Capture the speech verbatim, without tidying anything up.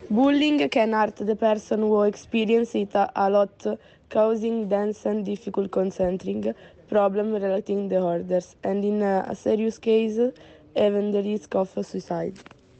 Bullying can hurt the person who experiences it a a lot, causing dense and difficult concentrating problem relating the orders, and in a serious case, even the risk of suicide.